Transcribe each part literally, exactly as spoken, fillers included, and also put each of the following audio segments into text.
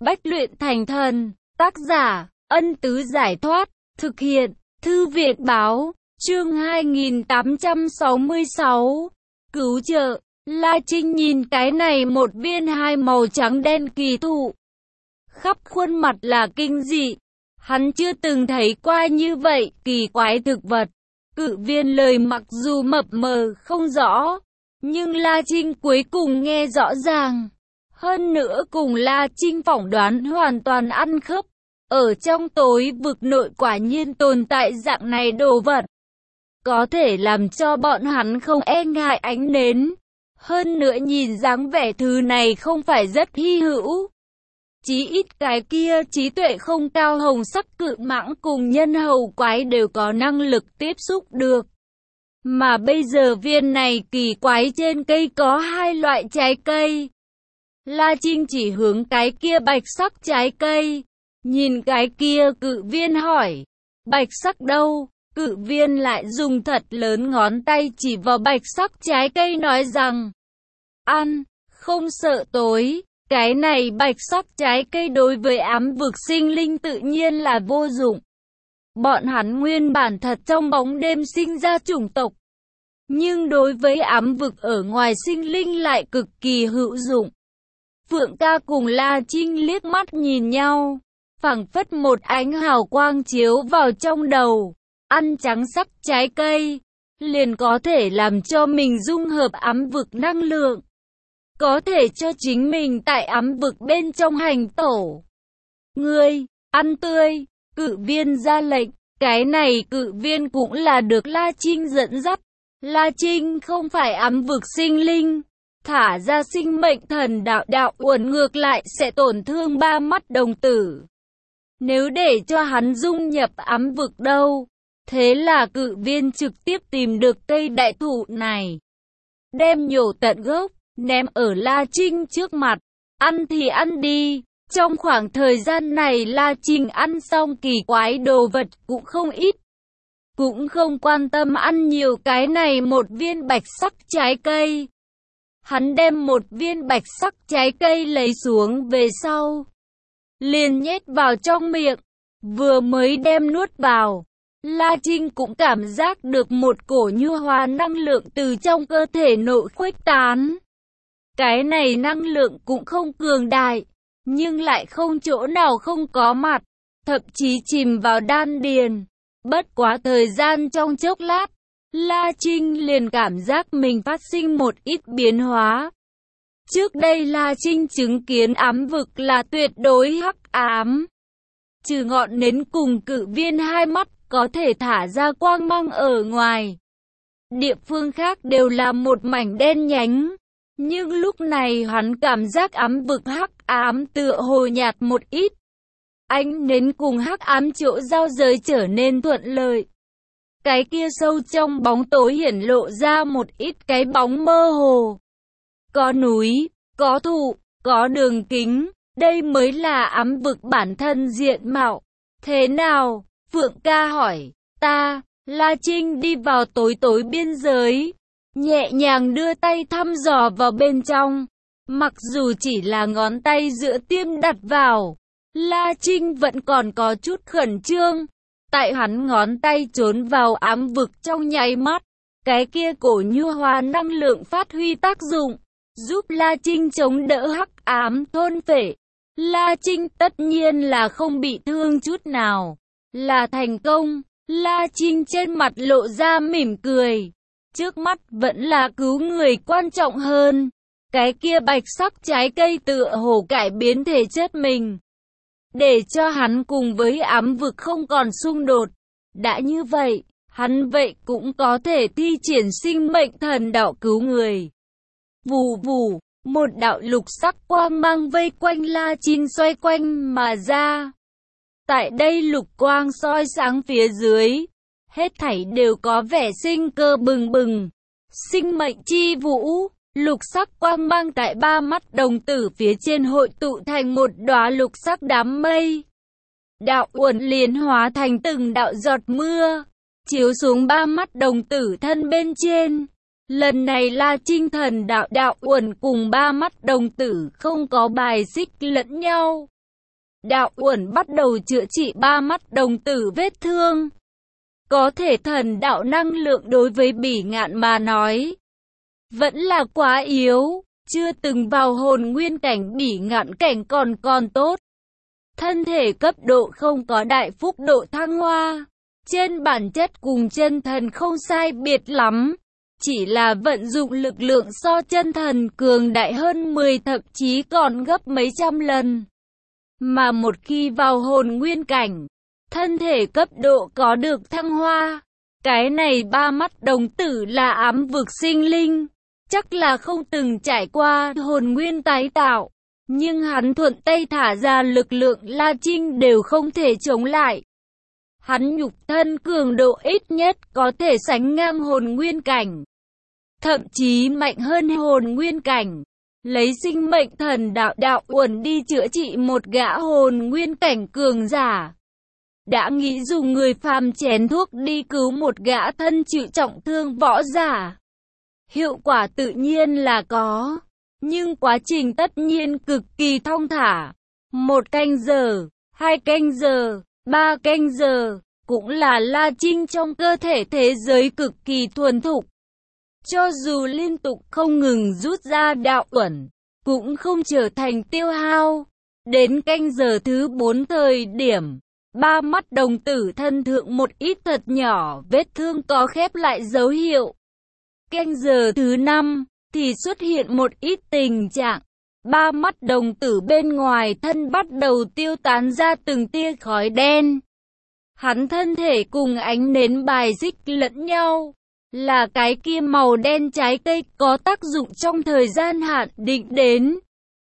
Bách luyện thành thần, tác giả, Ân Tứ Giải Thoát, thực hiện, Thư Viện Báo, chương hai nghìn tám trăm sáu mươi sáu, cứu trợ. La Trinh nhìn cái này một viên hai màu trắng đen kỳ thụ. Khắp khuôn mặt là kinh dị. Hắn chưa từng thấy qua như vậy kỳ quái thực vật. Cự viên lời mặc dù mập mờ không rõ, nhưng La Trinh cuối cùng nghe rõ ràng. Hơn nữa cùng La Trinh phỏng đoán hoàn toàn ăn khớp. Ở trong tối vực nội quả nhiên tồn tại dạng này đồ vật. Có thể làm cho bọn hắn không e ngại ánh nến. Hơn nữa nhìn dáng vẻ thứ này không phải rất hy hữu. Chí ít cái kia trí tuệ không cao hồng sắc cự mãng cùng nhân hầu quái đều có năng lực tiếp xúc được. Mà bây giờ viên này kỳ quái trên cây có hai loại trái cây. La Trinh chỉ hướng cái kia bạch sắc trái cây. Nhìn cái kia cự viên hỏi. Bạch sắc đâu? Cự viên lại dùng thật lớn ngón tay chỉ vào bạch sắc trái cây nói rằng. Ăn, không sợ tối. Cái này bạch sắc trái cây đối với ám vực sinh linh tự nhiên là vô dụng. Bọn hắn nguyên bản thật trong bóng đêm sinh ra chủng tộc. Nhưng đối với ám vực ở ngoài sinh linh lại cực kỳ hữu dụng. Phượng ca cùng La Trinh liếc mắt nhìn nhau. Phảng phất một ánh hào quang chiếu vào trong đầu. Ăn trắng sắc trái cây. Liền có thể làm cho mình dung hợp ám vực năng lượng. Có thể cho chính mình tại ám vực bên trong hành tổ. Ngươi, ăn tươi, cự viên ra lệnh. Cái này cự viên cũng là được La Trinh dẫn dắt. La Trinh không phải ám vực sinh linh. Thả ra sinh mệnh thần đạo đạo uẩn ngược lại sẽ tổn thương ba mắt đồng tử. Nếu để cho hắn dung nhập ám vực đâu. Thế là cự viên trực tiếp tìm được cây đại thụ này. Đem nhổ tận gốc. Ném ở La Trinh trước mặt. Ăn thì ăn đi. Trong khoảng thời gian này La Trinh ăn xong kỳ quái đồ vật cũng không ít. Cũng không quan tâm ăn nhiều cái này một viên bạch sắc trái cây. Hắn đem một viên bạch sắc trái cây lấy xuống về sau. Liền nhét vào trong miệng. Vừa mới đem nuốt vào. La Trinh cũng cảm giác được một cổ nhu hòa năng lượng từ trong cơ thể nội khuếch tán. Cái này năng lượng cũng không cường đại, nhưng lại không chỗ nào không có mặt, thậm chí chìm vào đan điền. Bất quá thời gian trong chốc lát, La Trinh liền cảm giác mình phát sinh một ít biến hóa. Trước đây La Trinh chứng kiến ám vực là tuyệt đối hắc ám. Trừ ngọn nến cùng cự viên hai mắt có thể thả ra quang mang ở ngoài. Địa phương khác đều là một mảnh đen nhánh. Nhưng lúc này hắn cảm giác ám vực hắc ám tựa hồ nhạt một ít. Ánh nến cùng hắc ám chỗ giao giới trở nên thuận lợi. Cái kia sâu trong bóng tối hiển lộ ra một ít cái bóng mơ hồ. Có núi, có thụ, có đường kính. Đây mới là ám vực bản thân diện mạo. Thế nào? Phượng ca hỏi. Ta, La Trinh đi vào tối tối biên giới. Nhẹ nhàng đưa tay thăm dò vào bên trong. Mặc dù chỉ là ngón tay giữa tiêm đặt vào, La Trinh vẫn còn có chút khẩn trương. Tại hắn ngón tay trốn vào ám vực trong nháy mắt, cái kia cổ nhu hòa năng lượng phát huy tác dụng, giúp La Trinh chống đỡ hắc ám thôn phệ. La Trinh tất nhiên là không bị thương chút nào, là thành công. La Trinh trên mặt lộ ra mỉm cười. Trước mắt vẫn là cứu người quan trọng hơn. Cái kia bạch sắc trái cây tựa hồ cải biến thể chất mình. Để cho hắn cùng với ám vực không còn xung đột. Đã như vậy, hắn vậy cũng có thể thi triển sinh mệnh thần đạo cứu người. Vù vù, một đạo lục sắc quang mang vây quanh La Trinh xoay quanh mà ra. Tại đây lục quang soi sáng phía dưới. Hết thảy đều có vẻ sinh cơ bừng bừng. Sinh mệnh chi vũ, lục sắc quang mang tại ba mắt đồng tử phía trên hội tụ thành một đóa lục sắc đám mây. Đạo uẩn liền hóa thành từng đạo giọt mưa, chiếu xuống ba mắt đồng tử thân bên trên. Lần này La Trinh thần đạo đạo uẩn cùng ba mắt đồng tử không có bài xích lẫn nhau. Đạo Uẩn bắt đầu chữa trị ba mắt đồng tử vết thương. Có thể thần đạo năng lượng đối với Bỉ Ngạn mà nói vẫn là quá yếu, chưa từng vào hồn nguyên cảnh. Bỉ Ngạn cảnh còn còn tốt. Thân thể cấp độ không có đại phúc độ thăng hoa, trên bản chất cùng chân thần không sai biệt lắm, chỉ là vận dụng lực lượng so chân thần cường đại hơn mười thậm chí còn gấp mấy trăm lần. Mà một khi vào hồn nguyên cảnh, thân thể cấp độ có được thăng hoa. Cái này ba mắt đồng tử là ám vực sinh linh, chắc là không từng trải qua hồn nguyên tái tạo. Nhưng hắn thuận tay thả ra lực lượng La Trinh đều không thể chống lại. Hắn nhục thân cường độ ít nhất có thể sánh ngang hồn nguyên cảnh, thậm chí mạnh hơn hồn nguyên cảnh. Lấy sinh mệnh thần đạo Đạo Uẩn đi chữa trị một gã hồn nguyên cảnh cường giả. Đã nghĩ dùng người phàm chén thuốc đi cứu một gã thân chịu trọng thương võ giả. Hiệu quả tự nhiên là có, nhưng quá trình tất nhiên cực kỳ thong thả. Một canh giờ, hai canh giờ, ba canh giờ, cũng là La Trinh trong cơ thể thế giới cực kỳ thuần thục. Cho dù liên tục không ngừng rút ra Đạo Uẩn, cũng không trở thành tiêu hao. Đến canh giờ thứ bốn thời điểm, ba mắt đồng tử thân thượng một ít thật nhỏ vết thương có khép lại dấu hiệu. Canh giờ thứ năm thì xuất hiện một ít tình trạng, ba mắt đồng tử bên ngoài thân bắt đầu tiêu tán ra từng tia khói đen. Hắn thân thể cùng ánh nến bài xích lẫn nhau, là cái kia màu đen trái cây có tác dụng trong thời gian hạn định đến.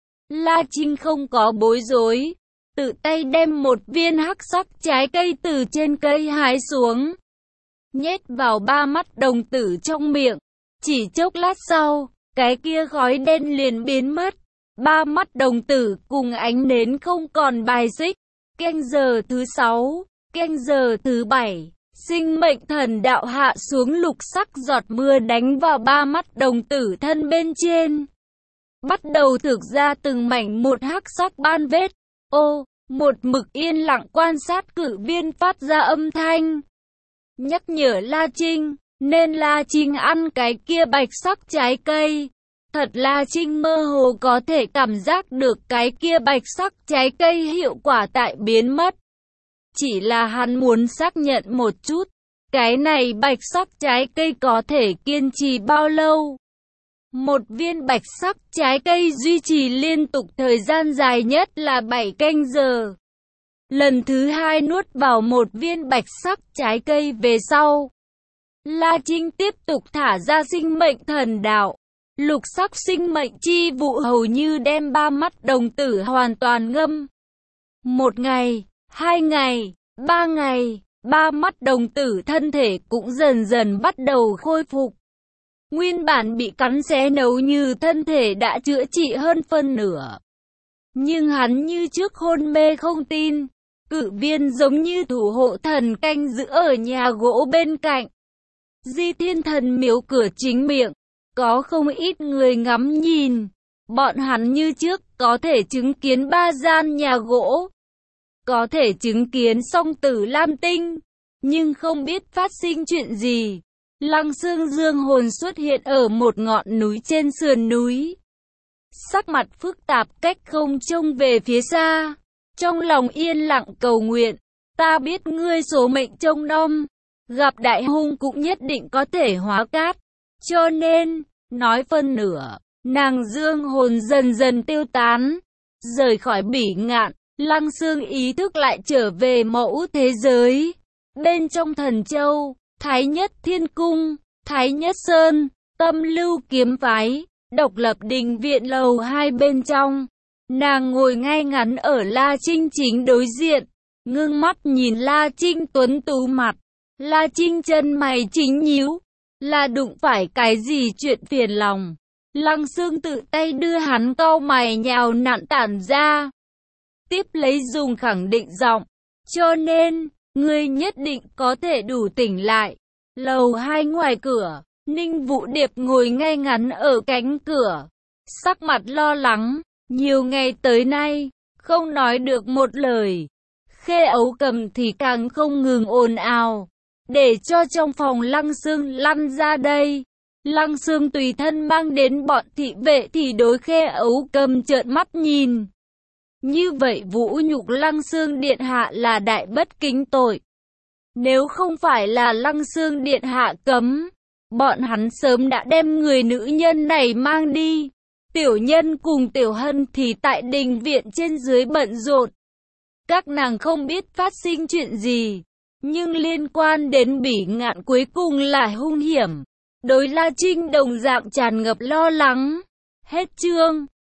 La Trinh không có bối rối, tự tay đem một viên hắc sắc trái cây từ trên cây hái xuống, nhét vào ba mắt đồng tử trong miệng. Chỉ chốc lát sau, cái kia khói đen liền biến mất. Ba mắt đồng tử cùng ánh nến không còn bài xích. Canh giờ thứ sáu, canh giờ thứ bảy, sinh mệnh thần đạo hạ xuống, lục sắc giọt mưa đánh vào ba mắt đồng tử thân bên trên. Bắt đầu thực ra từng mảnh một hắc sắc ban vết. Ô, một mực yên lặng quan sát cử viên phát ra âm thanh, nhắc nhở La Trinh, nên La Trinh ăn cái kia bạch sắc trái cây. Thật La Trinh mơ hồ có thể cảm giác được cái kia bạch sắc trái cây hiệu quả tại biến mất. Chỉ là hắn muốn xác nhận một chút, cái này bạch sắc trái cây có thể kiên trì bao lâu. Một viên bạch sắc trái cây duy trì liên tục thời gian dài nhất là bảy canh giờ. Lần thứ hai nuốt vào một viên bạch sắc trái cây về sau, La Trinh tiếp tục thả ra sinh mệnh thần đạo. Lục sắc sinh mệnh chi vụ hầu như đem ba mắt đồng tử hoàn toàn ngâm. Một ngày, hai ngày, ba ngày, ba mắt đồng tử thân thể cũng dần dần bắt đầu khôi phục. Nguyên bản bị cắn xé nấu như thân thể đã chữa trị hơn phân nửa. Nhưng hắn như trước hôn mê không tin. Cự viên giống như thủ hộ thần canh giữ ở nhà gỗ bên cạnh Di Thiên Thần miếu cửa chính miệng. Có không ít người ngắm nhìn. Bọn hắn như trước có thể chứng kiến ba gian nhà gỗ, có thể chứng kiến song tử Lam Tinh, nhưng không biết phát sinh chuyện gì. Lăng Xương Dương hồn xuất hiện ở một ngọn núi trên sườn núi, sắc mặt phức tạp cách không trông về phía xa, trong lòng yên lặng cầu nguyện. Ta biết ngươi số mệnh trông nom, gặp đại hung cũng nhất định có thể hóa cát. Cho nên, nói phân nửa, nàng dương hồn dần dần tiêu tán, rời khỏi Bỉ Ngạn. Lăng Xương ý thức lại trở về mẫu thế giới. Bên trong Thần Châu, Thái Nhất Thiên Cung, Thái Nhất Sơn, Tâm Lưu Kiếm Phái, Độc Lập Đình Viện lầu hai bên trong. Nàng ngồi ngay ngắn ở La Trinh chính đối diện, ngưng mắt nhìn La Trinh tuấn tú mặt. La Trinh chân mày chính nhíu, là đụng phải cái gì chuyện phiền lòng. Lăng Xương tự tay đưa hắn cau mày nhào nặn tản ra. Tiếp lấy dùng khẳng định giọng, cho nên, ngươi nhất định có thể đủ tỉnh lại. Lầu hai ngoài cửa, Ninh Vũ Điệp ngồi ngay ngắn ở cánh cửa, sắc mặt lo lắng. Nhiều ngày tới nay, không nói được một lời. Khê Ấu Cầm thì càng không ngừng ồn ào, để cho trong phòng Lăng Xương lăn ra đây. Lăng Xương tùy thân mang đến bọn thị vệ thì đối Khê Ấu Cầm trợn mắt nhìn. Như vậy vũ nhục Lăng Xương điện hạ là đại bất kính tội. Nếu không phải là Lăng Xương điện hạ cấm, bọn hắn sớm đã đem người nữ nhân này mang đi. Tiểu Nhân cùng Tiểu Hân thì tại đình viện trên dưới bận rộn. Các nàng không biết phát sinh chuyện gì, nhưng liên quan đến Bỉ Ngạn cuối cùng là hung hiểm. Đối La Trinh đồng dạng tràn ngập lo lắng. Hết chương.